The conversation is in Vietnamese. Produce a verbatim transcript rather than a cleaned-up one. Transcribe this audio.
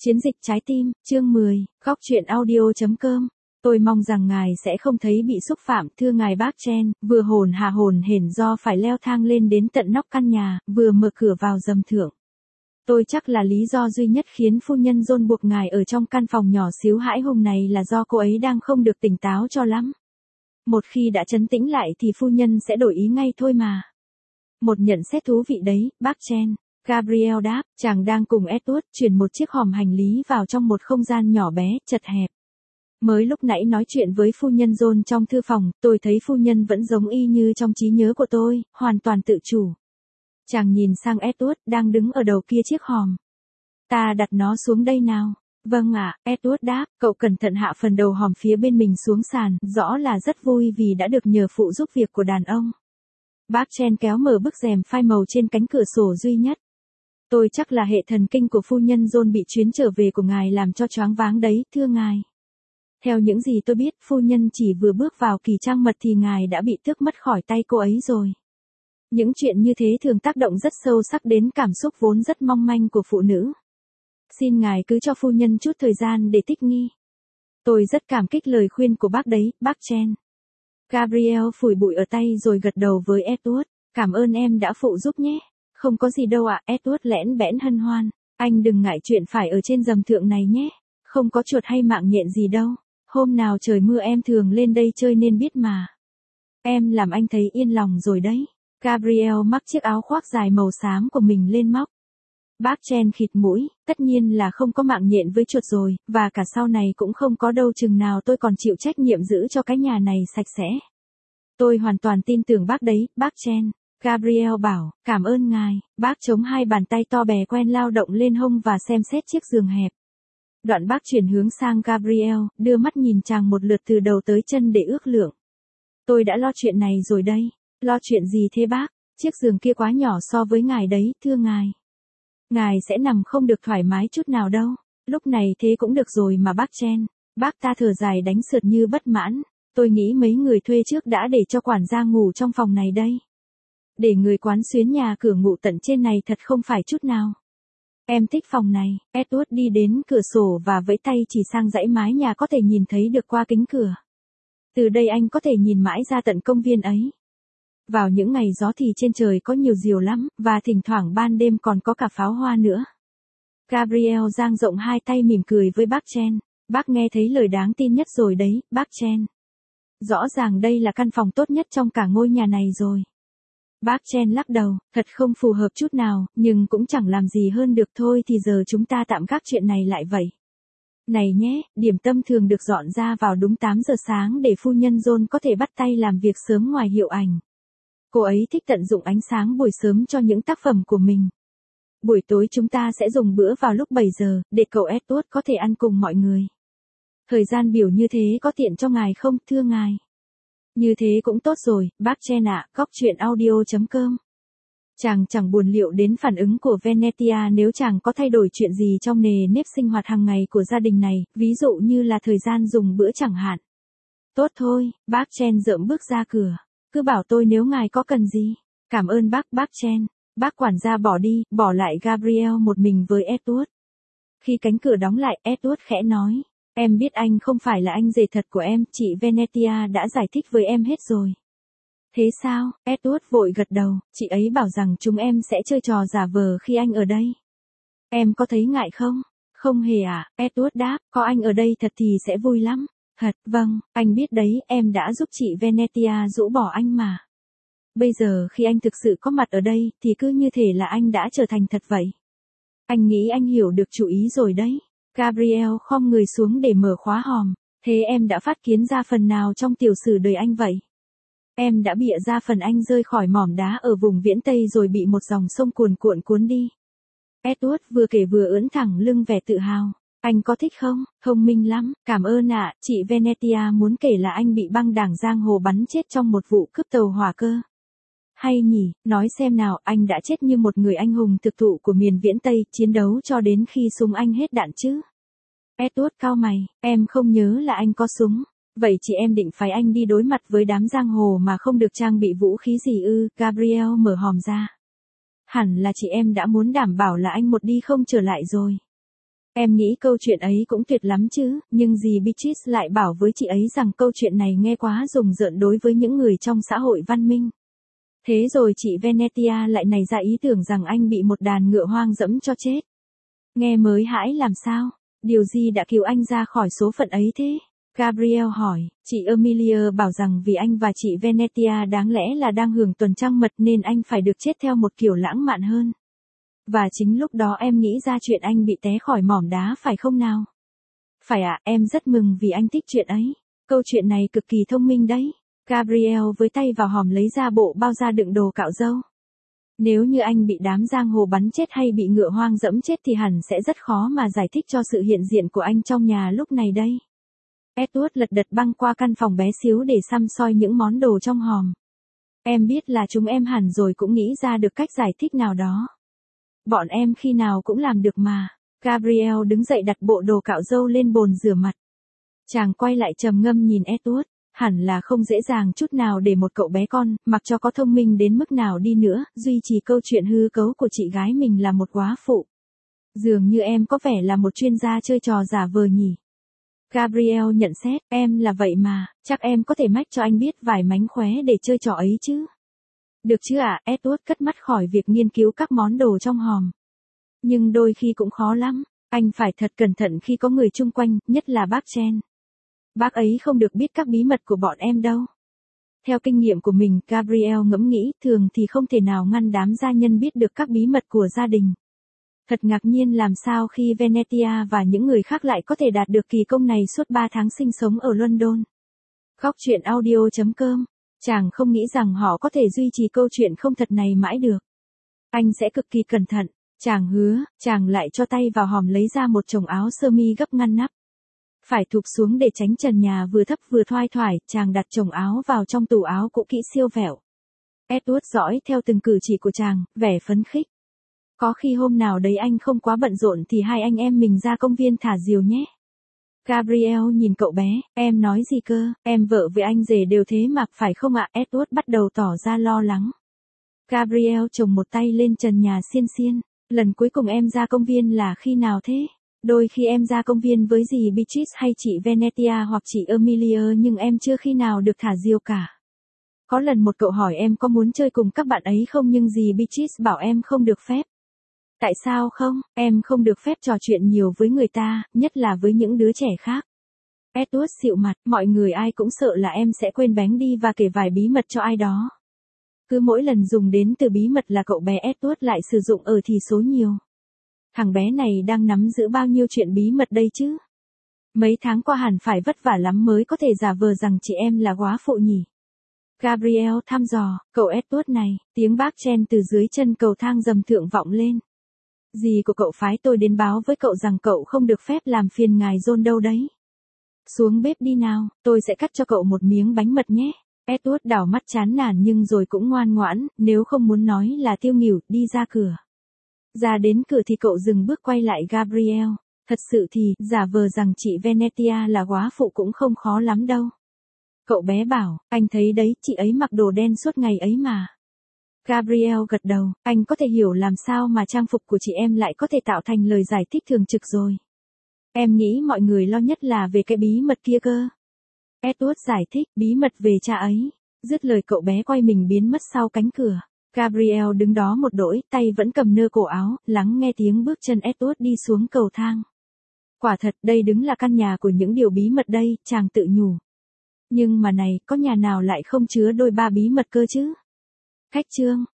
Chiến dịch trái tim, chương mười, góc truyện audio chấm com. Tôi mong rằng ngài sẽ không thấy bị xúc phạm, thưa ngài bác Chen, vừa hồn hà hồn hển do phải leo thang lên đến tận nóc căn nhà, vừa mở cửa vào dầm thượng. Tôi chắc là lý do duy nhất khiến phu nhân John buộc ngài ở trong căn phòng nhỏ xíu hãi hùng này là do cô ấy đang không được tỉnh táo cho lắm. Một khi đã trấn tĩnh lại thì phu nhân sẽ đổi ý ngay thôi mà. Một nhận xét thú vị đấy, bác Chen. Gabriel đáp, chàng đang cùng Edward chuyển một chiếc hòm hành lý vào trong một không gian nhỏ bé, chật hẹp. Mới lúc nãy nói chuyện với phu nhân John trong thư phòng, tôi thấy phu nhân vẫn giống y như trong trí nhớ của tôi, hoàn toàn tự chủ. Chàng nhìn sang Edward đang đứng ở đầu kia chiếc hòm. Ta đặt nó xuống đây nào. Vâng ạ, à, Edward đáp, cậu cẩn thận hạ phần đầu hòm phía bên mình xuống sàn, rõ là rất vui vì đã được nhờ phụ giúp việc của đàn ông. Bác Chen kéo mở bức rèm phai màu trên cánh cửa sổ duy nhất. Tôi chắc là hệ thần kinh của phu nhân John bị chuyến trở về của ngài làm cho choáng váng đấy, thưa ngài. Theo những gì tôi biết, phu nhân chỉ vừa bước vào kỳ trang mật thì ngài đã bị tước mất khỏi tay cô ấy rồi. Những chuyện như thế thường tác động rất sâu sắc đến cảm xúc vốn rất mong manh của phụ nữ. Xin ngài cứ cho phu nhân chút thời gian để thích nghi. Tôi rất cảm kích lời khuyên của bác đấy, bác Chen. Gabriel phủi bụi ở tay rồi gật đầu với Edward. Cảm ơn em đã phụ giúp nhé. Không có gì đâu ạ, à, Edward lẽn bẽn hân hoan. Anh đừng ngại chuyện phải ở trên dầm thượng này nhé. Không có chuột hay mạng nhện gì đâu. Hôm nào trời mưa em thường lên đây chơi nên biết mà. Em làm anh thấy yên lòng rồi đấy. Gabriel mắc chiếc áo khoác dài màu xám của mình lên móc. Bác Chen khịt mũi, tất nhiên là không có mạng nhện với chuột rồi, và cả sau này cũng không có đâu chừng nào tôi còn chịu trách nhiệm giữ cho cái nhà này sạch sẽ. Tôi hoàn toàn tin tưởng bác đấy, bác Chen. Gabriel bảo, cảm ơn ngài, bác chống hai bàn tay to bè quen lao động lên hông và xem xét chiếc giường hẹp. Đoạn bác chuyển hướng sang Gabriel, đưa mắt nhìn chàng một lượt từ đầu tới chân để ước lượng. Tôi đã lo chuyện này rồi đây. Lo chuyện gì thế bác? Chiếc giường kia quá nhỏ so với ngài đấy, thưa ngài. Ngài sẽ nằm không được thoải mái chút nào đâu. Lúc này thế cũng được rồi mà bác Chen. Bác ta thở dài đánh sượt như bất mãn. Tôi nghĩ mấy người thuê trước đã để cho quản gia ngủ trong phòng này đây. Để người quán xuyến nhà cửa ngủ tận trên này thật không phải chút nào. Em thích phòng này. Edward đi đến cửa sổ và vẫy tay chỉ sang dãy mái nhà có thể nhìn thấy được qua kính cửa. Từ đây anh có thể nhìn mãi ra tận công viên ấy. Vào những ngày gió thì trên trời có nhiều diều lắm, và thỉnh thoảng ban đêm còn có cả pháo hoa nữa. Gabriel dang rộng hai tay mỉm cười với bác Chen. Bác nghe thấy lời đáng tin nhất rồi đấy, bác Chen. Rõ ràng đây là căn phòng tốt nhất trong cả ngôi nhà này rồi. Bác Chen lắc đầu, thật không phù hợp chút nào, nhưng cũng chẳng làm gì hơn được thôi thì giờ chúng ta tạm gác chuyện này lại vậy. Này nhé, điểm tâm thường được dọn ra vào đúng tám giờ sáng để phu nhân John có thể bắt tay làm việc sớm ngoài hiệu ảnh. Cô ấy thích tận dụng ánh sáng buổi sớm cho những tác phẩm của mình. Buổi tối chúng ta sẽ dùng bữa vào lúc bảy giờ, để cậu Edward có thể ăn cùng mọi người. Thời gian biểu như thế có tiện cho ngài không, thưa ngài? Như thế cũng tốt rồi, bác Chen ạ, góc truyện audio chấm com. Chàng chẳng buồn liệu đến phản ứng của Venetia nếu chàng có thay đổi chuyện gì trong nề nếp sinh hoạt hàng ngày của gia đình này, ví dụ như là thời gian dùng bữa chẳng hạn. Tốt thôi, bác Chen dợm bước ra cửa. Cứ bảo tôi nếu ngài có cần gì. Cảm ơn bác, bác Chen. Bác quản gia bỏ đi, bỏ lại Gabriel một mình với Edward. Khi cánh cửa đóng lại, Edward khẽ nói. Em biết anh không phải là anh rể thật của em, chị Venetia đã giải thích với em hết rồi. Thế sao? Edward vội gật đầu, chị ấy bảo rằng chúng em sẽ chơi trò giả vờ khi anh ở đây. Em có thấy ngại không? Không hề ạ, à? Edward đáp, có anh ở đây thật thì sẽ vui lắm. Thật, vâng, anh biết đấy, em đã giúp chị Venetia rũ bỏ anh mà. Bây giờ khi anh thực sự có mặt ở đây, thì cứ như thể là anh đã trở thành thật vậy. Anh nghĩ anh hiểu được chủ ý rồi đấy. Gabriel khom người xuống để mở khóa hòm. Thế em đã phát kiến ra phần nào trong tiểu sử đời anh vậy? Em đã bịa ra phần anh rơi khỏi mỏm đá ở vùng viễn Tây rồi bị một dòng sông cuồn cuộn cuốn đi. Edward vừa kể vừa ưỡn thẳng lưng vẻ tự hào. Anh có thích không? Thông minh lắm, cảm ơn ạ, à. Chị Venetia muốn kể là anh bị băng đảng giang hồ bắn chết trong một vụ cướp tàu hỏa cơ. Hay nhỉ, nói xem nào, anh đã chết như một người anh hùng thực thụ của miền viễn Tây, chiến đấu cho đến khi súng anh hết đạn chứ. Edward cau mày, em không nhớ là anh có súng. Vậy chị em định phái anh đi đối mặt với đám giang hồ mà không được trang bị vũ khí gì ư? Gabriel mở hòm ra. Hẳn là chị em đã muốn đảm bảo là anh một đi không trở lại rồi. Em nghĩ câu chuyện ấy cũng tuyệt lắm chứ, nhưng dì Beatrice lại bảo với chị ấy rằng câu chuyện này nghe quá rùng rợn đối với những người trong xã hội văn minh. Thế rồi chị Venetia lại nảy ra ý tưởng rằng anh bị một đàn ngựa hoang dẫm cho chết. Nghe mới hãi làm sao? Điều gì đã cứu anh ra khỏi số phận ấy thế? Gabriel hỏi, chị Emilia bảo rằng vì anh và chị Venetia đáng lẽ là đang hưởng tuần trăng mật nên anh phải được chết theo một kiểu lãng mạn hơn. Và chính lúc đó em nghĩ ra chuyện anh bị té khỏi mỏm đá phải không nào? Phải ạ, em rất mừng vì anh thích chuyện ấy. Câu chuyện này cực kỳ thông minh đấy. Gabriel với tay vào hòm lấy ra bộ bao da đựng đồ cạo râu. Nếu như anh bị đám giang hồ bắn chết hay bị ngựa hoang dẫm chết thì hẳn sẽ rất khó mà giải thích cho sự hiện diện của anh trong nhà lúc này đây. Edward lật đật băng qua căn phòng bé xíu để săm soi những món đồ trong hòm. Em biết là chúng em hẳn rồi cũng nghĩ ra được cách giải thích nào đó. Bọn em khi nào cũng làm được mà. Gabriel đứng dậy đặt bộ đồ cạo râu lên bồn rửa mặt. Chàng quay lại trầm ngâm nhìn Edward. Hẳn là không dễ dàng chút nào để một cậu bé con, mặc cho có thông minh đến mức nào đi nữa, duy trì câu chuyện hư cấu của chị gái mình là một góa phụ. Dường như em có vẻ là một chuyên gia chơi trò giả vờ nhỉ. Gabriel nhận xét, em là vậy mà, chắc em có thể mách cho anh biết vài mánh khóe để chơi trò ấy chứ. Được chứ ạ, à? Edward cất mắt khỏi việc nghiên cứu các món đồ trong hòm. Nhưng đôi khi cũng khó lắm, anh phải thật cẩn thận khi có người chung quanh, nhất là bác Chen. Bác ấy không được biết các bí mật của bọn em đâu. Theo kinh nghiệm của mình, Gabriel ngẫm nghĩ, thường thì không thể nào ngăn đám gia nhân biết được các bí mật của gia đình. Thật ngạc nhiên làm sao khi Venetia và những người khác lại có thể đạt được kỳ công này suốt ba tháng sinh sống ở London. Góc truyện audio chấm com. Chàng không nghĩ rằng họ có thể duy trì câu chuyện không thật này mãi được. Anh sẽ cực kỳ cẩn thận. Chàng hứa, chàng lại cho tay vào hòm lấy ra một chồng áo sơ mi gấp ngăn nắp. Phải thụp xuống để tránh trần nhà vừa thấp vừa thoai thoải, chàng đặt chồng áo vào trong tủ áo cũ kỹ siêu vẹo. Edward dõi theo từng cử chỉ của chàng, vẻ phấn khích. Có khi hôm nào đấy anh không quá bận rộn thì hai anh em mình ra công viên thả diều nhé. Gabriel nhìn cậu bé, em nói gì cơ, em vợ với anh rể đều thế mà, phải không ạ? Edward bắt đầu tỏ ra lo lắng. Gabriel chồng một tay lên trần nhà xiên xiên, lần cuối cùng em ra công viên là khi nào thế? Đôi khi em ra công viên với dì Beatrice hay chị Venetia hoặc chị Emilia nhưng em chưa khi nào được thả diều cả. Có lần một cậu hỏi em có muốn chơi cùng các bạn ấy không nhưng dì Beatrice bảo em không được phép. Tại sao không? Em không được phép trò chuyện nhiều với người ta, nhất là với những đứa trẻ khác. Edward xịu mặt, mọi người ai cũng sợ là em sẽ quên bén đi và kể vài bí mật cho ai đó. Cứ mỗi lần dùng đến từ bí mật là cậu bé Edward lại sử dụng ở thì số nhiều. Thằng bé này đang nắm giữ bao nhiêu chuyện bí mật đây chứ? Mấy tháng qua hẳn phải vất vả lắm mới có thể giả vờ rằng chị em là góa phụ nhỉ. Gabriel thăm dò, cậu Edward này, tiếng bác Chen từ dưới chân cầu thang dầm thượng vọng lên. Dì của cậu phái tôi đến báo với cậu rằng cậu không được phép làm phiền ngài John đâu đấy. Xuống bếp đi nào, tôi sẽ cắt cho cậu một miếng bánh mật nhé. Edward đảo mắt chán nản nhưng rồi cũng ngoan ngoãn, nếu không muốn nói là tiêu nghỉu, đi ra cửa. Ra đến cửa thì cậu dừng bước quay lại Gabriel. Thật sự thì, giả vờ rằng chị Venetia là góa phụ cũng không khó lắm đâu. Cậu bé bảo, anh thấy đấy, chị ấy mặc đồ đen suốt ngày ấy mà. Gabriel gật đầu, anh có thể hiểu làm sao mà trang phục của chị em lại có thể tạo thành lời giải thích thường trực rồi. Em nghĩ mọi người lo nhất là về cái bí mật kia cơ. Edward giải thích, bí mật về cha ấy. Dứt lời cậu bé quay mình biến mất sau cánh cửa. Gabriel đứng đó một đỗi, tay vẫn cầm nơ cổ áo, lắng nghe tiếng bước chân Edward đi xuống cầu thang. Quả thật, đây đứng là căn nhà của những điều bí mật đây, chàng tự nhủ. Nhưng mà này, có nhà nào lại không chứa đôi ba bí mật cơ chứ? Khách chương